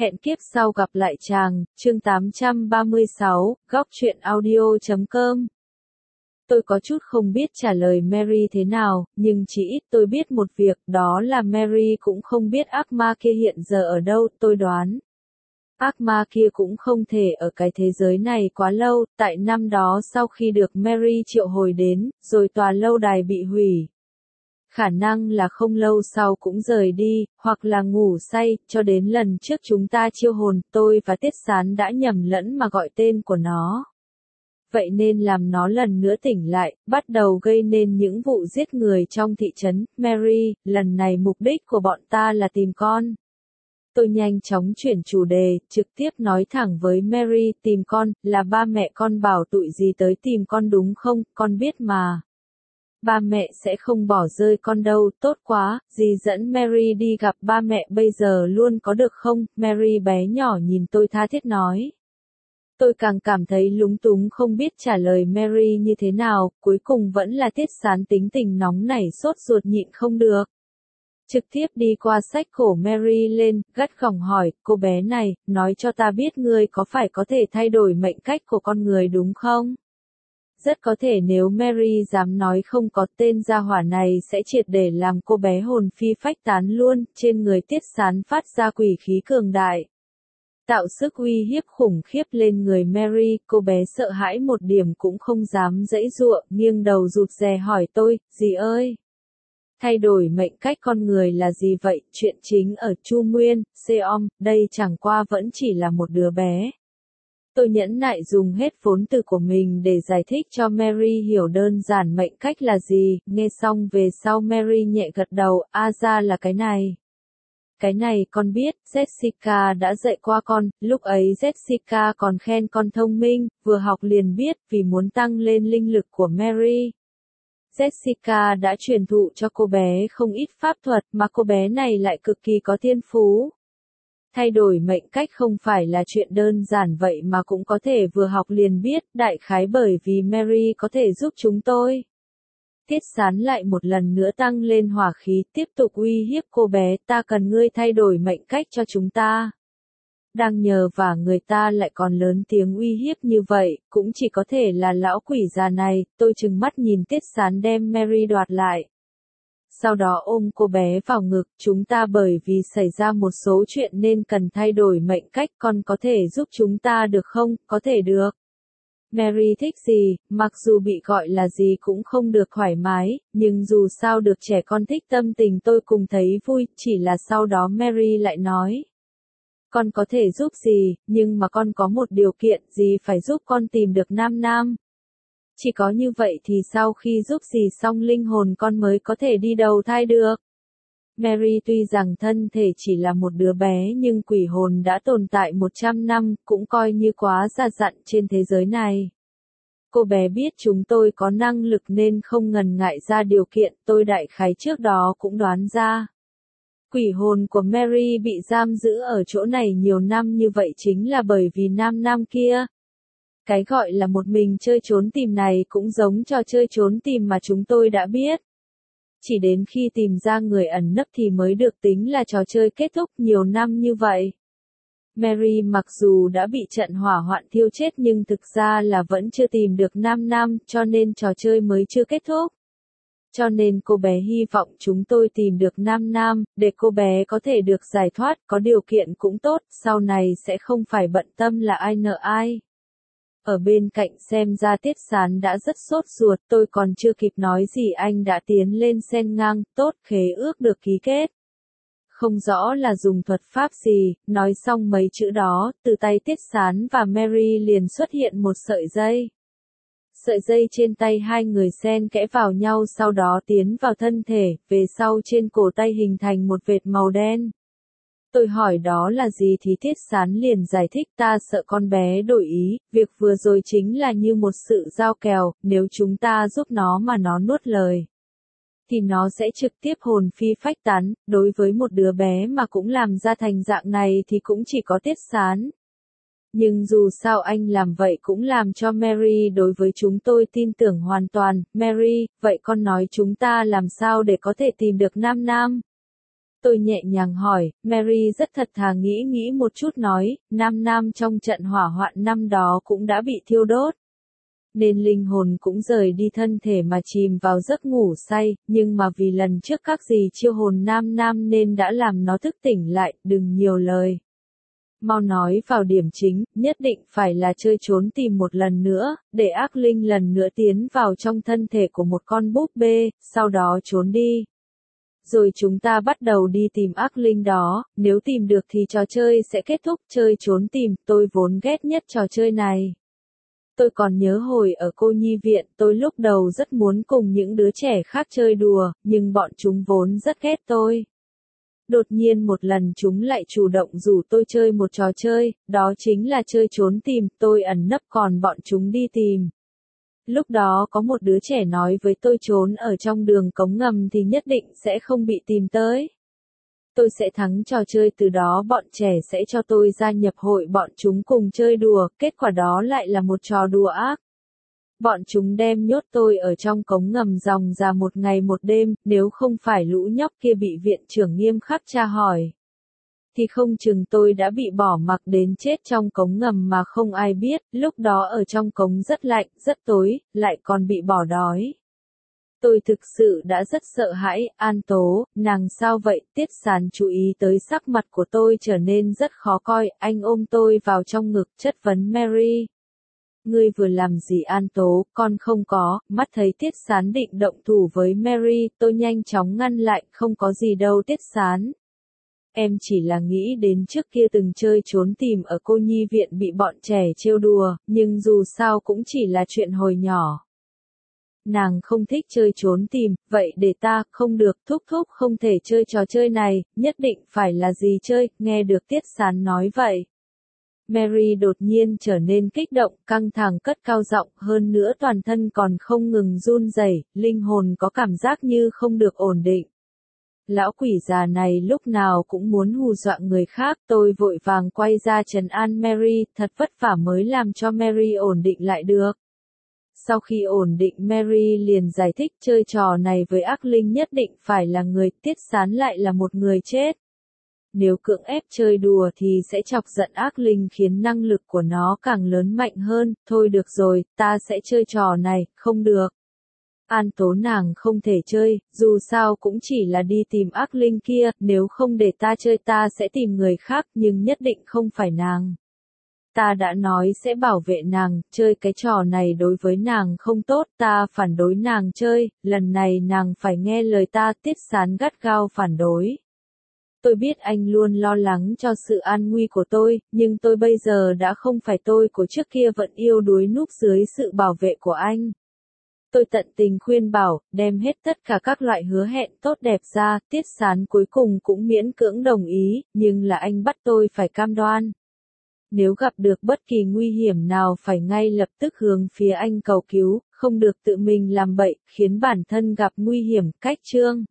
Hẹn kiếp sau gặp lại chàng, chương 836, góc truyện audio.com. Tôi có chút không biết trả lời Mary thế nào, nhưng chỉ ít tôi biết một việc, đó là Mary cũng không biết ác ma kia hiện giờ ở đâu, tôi đoán. Ác ma kia cũng không thể ở cái thế giới này quá lâu, tại năm đó sau khi được Mary triệu hồi đến, rồi tòa lâu đài bị hủy. Khả năng là không lâu sau cũng rời đi, hoặc là ngủ say, cho đến lần trước chúng ta chiêu hồn, tôi và Tiết Sán đã nhầm lẫn mà gọi tên của nó. Vậy nên làm nó lần nữa tỉnh lại, bắt đầu gây nên những vụ giết người trong thị trấn. Mary, lần này mục đích của bọn ta là tìm con. Tôi nhanh chóng chuyển chủ đề, trực tiếp nói thẳng với Mary, tìm con, là ba mẹ con bảo tụi gì tới tìm con đúng không, con biết mà. Ba mẹ sẽ không bỏ rơi con đâu, tốt quá, dì dẫn Mary đi gặp ba mẹ bây giờ luôn có được không? Mary bé nhỏ nhìn tôi tha thiết nói. Tôi càng cảm thấy lúng túng không biết trả lời Mary như thế nào, cuối cùng vẫn là Tiết Sán tính tình nóng nảy sốt ruột nhịn không được. Trực tiếp đi qua xách cổ Mary lên, gắt gỏng hỏi, cô bé này, nói cho ta biết ngươi có phải có thể thay đổi mệnh cách của con người đúng không? Rất có thể nếu Mary dám nói không có tên gia hỏa này sẽ triệt để làm cô bé hồn phi phách tán luôn, trên người Tiết Sán phát ra quỷ khí cường đại. Tạo sức uy hiếp khủng khiếp lên người Mary, cô bé sợ hãi một điểm cũng không dám giãy giụa, nghiêng đầu rụt rè hỏi tôi, dì ơi. Thay đổi mệnh cách con người là gì vậy, chuyện chính ở Chu Nguyên, Seom, đây chẳng qua vẫn chỉ là một đứa bé. Tôi nhẫn nại dùng hết vốn từ của mình để giải thích cho Mary hiểu đơn giản mệnh cách là gì, nghe xong về sau Mary nhẹ gật đầu, ra là cái này. Cái này con biết, Jessica đã dạy qua con, lúc ấy Jessica còn khen con thông minh, vừa học liền biết vì muốn tăng lên linh lực của Mary. Jessica đã truyền thụ cho cô bé không ít pháp thuật mà cô bé này lại cực kỳ có thiên phú. Thay đổi mệnh cách không phải là chuyện đơn giản vậy mà cũng có thể vừa học liền biết, đại khái bởi vì Mary có thể giúp chúng tôi. Tiết Sán lại một lần nữa tăng lên hỏa khí, tiếp tục uy hiếp cô bé, ta cần ngươi thay đổi mệnh cách cho chúng ta. Đang nhờ và người ta lại còn lớn tiếng uy hiếp như vậy, cũng chỉ có thể là lão quỷ già này, tôi trừng mắt nhìn Tiết Sán đem Mary đoạt lại. Sau đó ôm cô bé vào ngực, chúng ta bởi vì xảy ra một số chuyện nên cần thay đổi mệnh cách, con có thể giúp chúng ta được không? Có thể được. Mary thích gì, mặc dù bị gọi là gì cũng không được thoải mái, nhưng dù sao được trẻ con thích tâm tình tôi cùng thấy vui, chỉ là sau đó Mary lại nói. Con có thể giúp gì, nhưng mà con có một điều kiện, gì phải giúp con tìm được Nam Nam. Chỉ có như vậy thì sau khi giúp gì xong linh hồn con mới có thể đi đầu thai được. Mary tuy rằng thân thể chỉ là một đứa bé nhưng quỷ hồn đã tồn tại 100 năm, cũng coi như quá già dặn trên thế giới này. Cô bé biết chúng tôi có năng lực nên không ngần ngại ra điều kiện, tôi đại khái trước đó cũng đoán ra. Quỷ hồn của Mary bị giam giữ ở chỗ này nhiều năm như vậy chính là bởi vì Nam Nam kia. Cái gọi là một mình chơi trốn tìm này cũng giống trò chơi trốn tìm mà chúng tôi đã biết. Chỉ đến khi tìm ra người ẩn nấp thì mới được tính là trò chơi kết thúc nhiều năm như vậy. Mary mặc dù đã bị trận hỏa hoạn thiêu chết nhưng thực ra là vẫn chưa tìm được Nam Nam, cho nên trò chơi mới chưa kết thúc. Cho nên cô bé hy vọng chúng tôi tìm được Nam Nam, để cô bé có thể được giải thoát, có điều kiện cũng tốt, sau này sẽ không phải bận tâm là ai nợ ai. Ở bên cạnh xem ra Tiết Sán đã rất sốt ruột, tôi còn chưa kịp nói gì anh đã tiến lên xen ngang, tốt, khế ước được ký kết. Không rõ là dùng thuật pháp gì, nói xong mấy chữ đó, từ tay Tiết Sán và Mary liền xuất hiện một sợi dây. Sợi dây trên tay hai người xen kẽ vào nhau sau đó tiến vào thân thể, về sau trên cổ tay hình thành một vệt màu đen. Tôi hỏi đó là gì thì Tiết Sán liền giải thích ta sợ con bé đổi ý, việc vừa rồi chính là như một sự giao kèo, nếu chúng ta giúp nó mà nó nuốt lời. Thì nó sẽ trực tiếp hồn phi phách tán, đối với một đứa bé mà cũng làm ra thành dạng này thì cũng chỉ có Tiết Sán. Nhưng dù sao anh làm vậy cũng làm cho Mary đối với chúng tôi tin tưởng hoàn toàn, Mary, vậy con nói chúng ta làm sao để có thể tìm được Nam Nam? Tôi nhẹ nhàng hỏi, Mary rất thật thà nghĩ nghĩ một chút nói, Nam trong trận hỏa hoạn năm đó cũng đã bị thiêu đốt. Nên linh hồn cũng rời đi thân thể mà chìm vào giấc ngủ say, nhưng mà vì lần trước các dì chiêu hồn Nam nên đã làm nó thức tỉnh lại, đừng nhiều lời. Mau nói vào điểm chính, nhất định phải là chơi trốn tìm một lần nữa, để ác linh lần nữa tiến vào trong thân thể của một con búp bê, sau đó trốn đi. Rồi chúng ta bắt đầu đi tìm ác linh đó, nếu tìm được thì trò chơi sẽ kết thúc. Chơi trốn tìm, tôi vốn ghét nhất trò chơi này. Tôi còn nhớ hồi ở cô nhi viện, tôi lúc đầu rất muốn cùng những đứa trẻ khác chơi đùa, nhưng bọn chúng vốn rất ghét tôi. Đột nhiên một lần chúng lại chủ động rủ tôi chơi một trò chơi, đó chính là chơi trốn tìm, tôi ẩn nấp còn bọn chúng đi tìm. Lúc đó có một đứa trẻ nói với tôi trốn ở trong đường cống ngầm thì nhất định sẽ không bị tìm tới. Tôi sẽ thắng trò chơi, từ đó bọn trẻ sẽ cho tôi gia nhập hội bọn chúng cùng chơi đùa, kết quả đó lại là một trò đùa ác. Bọn chúng đem nhốt tôi ở trong cống ngầm ròng ra một ngày một đêm, nếu không phải lũ nhóc kia bị viện trưởng nghiêm khắc tra hỏi. Thì không chừng tôi đã bị bỏ mặc đến chết trong cống ngầm mà không ai biết, lúc đó ở trong cống rất lạnh, rất tối, lại còn bị bỏ đói. Tôi thực sự đã rất sợ hãi. An Tố, nàng sao vậy? Tiết Sán chú ý tới sắc mặt của tôi trở nên rất khó coi, anh ôm tôi vào trong ngực chất vấn Mary. Ngươi vừa làm gì An Tố? Con không có. Mắt thấy Tiết Sán định động thủ với Mary, tôi nhanh chóng ngăn lại, không có gì đâu Tiết Sán. Em chỉ là nghĩ đến trước kia từng chơi trốn tìm ở cô nhi viện bị bọn trẻ trêu đùa, nhưng dù sao cũng chỉ là chuyện hồi nhỏ. Nàng không thích chơi trốn tìm, vậy để ta, không được, thúc không thể chơi trò chơi này, nhất định phải là gì chơi, nghe được Tiết Sán nói vậy. Mary đột nhiên trở nên kích động, căng thẳng cất cao giọng, hơn nữa toàn thân còn không ngừng run rẩy, linh hồn có cảm giác như không được ổn định. Lão quỷ già này lúc nào cũng muốn hù dọa người khác, tôi vội vàng quay ra trấn an Mary, thật vất vả mới làm cho Mary ổn định lại được. Sau khi ổn định Mary liền giải thích chơi trò này với ác linh nhất định phải là người, Tiết Sán lại là một người chết. Nếu cưỡng ép chơi đùa thì sẽ chọc giận ác linh khiến năng lực của nó càng lớn mạnh hơn, thôi được rồi, ta sẽ chơi trò này, không được. An Tố nàng không thể chơi, dù sao cũng chỉ là đi tìm ác linh kia, nếu không để ta chơi ta sẽ tìm người khác, nhưng nhất định không phải nàng. Ta đã nói sẽ bảo vệ nàng, chơi cái trò này đối với nàng không tốt, ta phản đối nàng chơi, lần này nàng phải nghe lời ta. Tiết Sán gắt gao phản đối. Tôi biết anh luôn lo lắng cho sự an nguy của tôi, nhưng tôi bây giờ đã không phải tôi của trước kia vẫn yêu đuối núp dưới sự bảo vệ của anh. Tôi tận tình khuyên bảo, đem hết tất cả các loại hứa hẹn tốt đẹp ra, Tiết Sán cuối cùng cũng miễn cưỡng đồng ý, nhưng là anh bắt tôi phải cam đoan. Nếu gặp được bất kỳ nguy hiểm nào phải ngay lập tức hướng phía anh cầu cứu, không được tự mình làm bậy, khiến bản thân gặp nguy hiểm. Cách chương